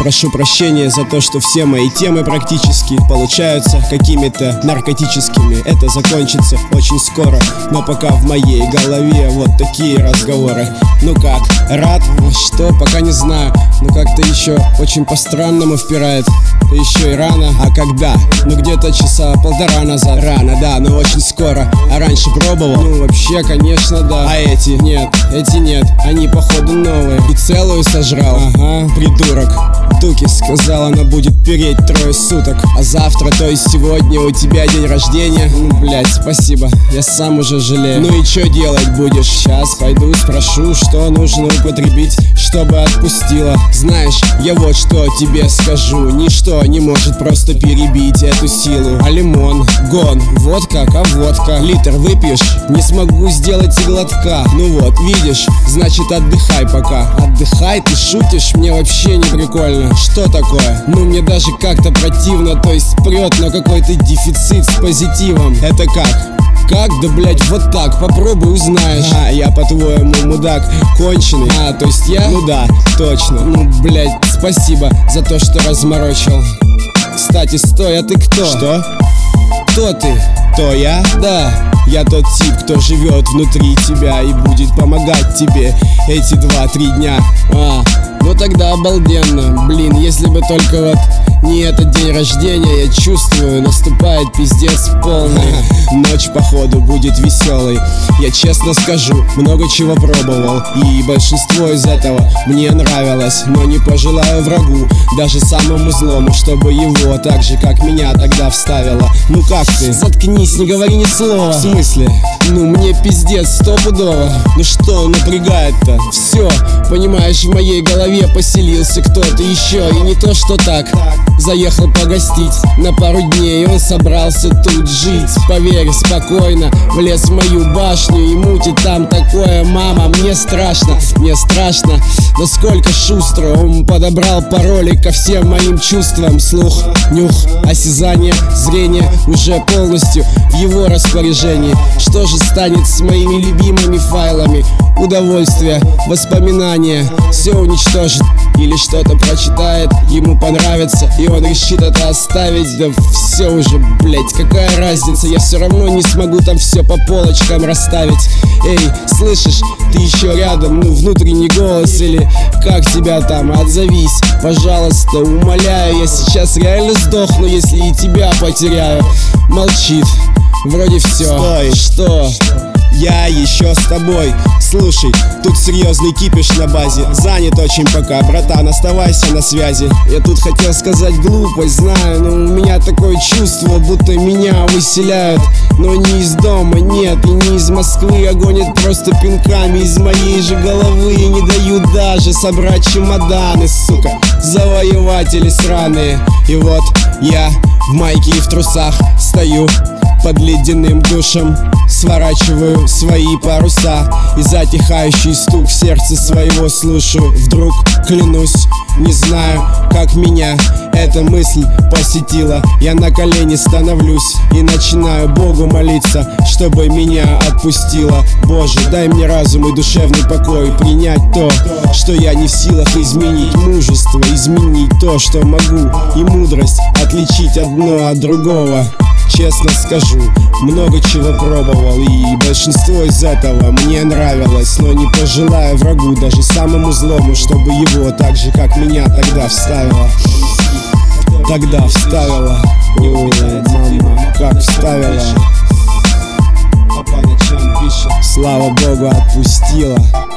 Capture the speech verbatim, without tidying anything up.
Прошу прощения за то, что все мои темы практически получаются какими-то наркотическими. Это закончится очень скоро, но пока в моей голове вот такие разговоры. Ну как, рад? Что? Пока не знаю. Ну как-то еще очень по-странному впирает. Да еще и рано. А когда? Ну где-то часа полтора назад. Рано, да, но очень скоро. А раньше пробовал? Ну вообще, конечно, да. А эти? Нет, эти нет. Они походу новые. И целую сожрал. Ага, придурок. Туки сказала, она будет переть трое суток. А завтра, то есть сегодня, у тебя день рождения. Ну, блять, спасибо, я сам уже жалею. Ну и что делать будешь? Сейчас пойду спрошу, что нужно употребить, чтобы отпустила. Знаешь, я вот что тебе скажу. Ничто не может просто перебить эту силу. А лимон, гон, водка, а водка. Литр выпьешь? Не смогу сделать и глотка. Ну вот, видишь, значит отдыхай пока. Отдыхай, ты шутишь? Мне вообще не прикольно. Что такое? Ну мне даже как-то противно, то есть прет на какой-то дефицит с позитивом. Это как? Как? Да блять, вот так, попробуй узнаешь. А, я по-твоему мудак конченый. А, то есть я? Ну да, точно. Ну блять, спасибо за то, что разморочил. Кстати, стой, а ты кто? Что? Кто ты? Кто я? Да, я тот тип, кто живет внутри тебя и будет помогать тебе эти два-три дня. А, ну тогда обалденно. Блин, если бы только вот не этот день рождения, я чувствую, наступает пиздец полный. Ночь походу будет веселой. Я честно скажу, много чего пробовал, и большинство из этого мне нравилось. Но не пожелаю врагу, даже самому злому, чтобы его так же, как меня тогда вставило. Ну как ты? Заткнись, не говори ни слова. В смысле? Ну мне пиздец стопудово. Ну что напрягает-то? Все, понимаешь, в моей голове поселился кто-то еще. И не то что так, заехал погостить на пару дней, он собрался тут жить. Поверь, спокойно влез в мою башню и мутит там такое. Мама, мне страшно, мне страшно. Насколько шустро он подобрал пароли ко всем моим чувствам. Слух, нюх, осязание, зрение уже полностью в его распоряжении. Что же станет с моими любимыми файлами? Удовольствие, воспоминания, все уничтожит. Или что-то прочитает, ему понравится, и он решит это оставить. Да все уже, блять, какая разница? Я все равно не смогу там все по полочкам расставить. Эй, слышишь, ты еще рядом? Ну, внутренний голос или как тебя там? Отзовись, пожалуйста, умоляю. Я сейчас реально сдохну, если и тебя потеряю. Молчит, вроде все. Стой. Что? Я еще с тобой. Слушай, тут серьезный кипиш на базе. Занят очень пока, братан, оставайся на связи. Я тут хотел сказать глупость, знаю, но у меня такое чувство, будто меня выселяют. Но не из дома, нет, и не из Москвы, а гонят просто пинками из моей же головы. И не дают даже собрать чемоданы, сука, завоеватели сраные. И вот я в майке и в трусах стою под ледяным душем, сворачиваю свои паруса и затихающий стук сердца своего слушаю. Вдруг, клянусь, не знаю, как меня эта мысль посетила. Я на колени становлюсь и начинаю Богу молиться, чтобы меня отпустила. Боже, дай мне разум и душевный покой, принять то, что я не в силах изменить. Мужество изменить то, что могу, и мудрость отличить одно от другого. Честно скажу, много чего пробовал, и большинство из этого мне нравилось. Но не пожелаю врагу, даже самому злому, чтобы его так же, как меня тогда вставила. Тогда вставила. О, мама, как вставила. Слава Богу, отпустила.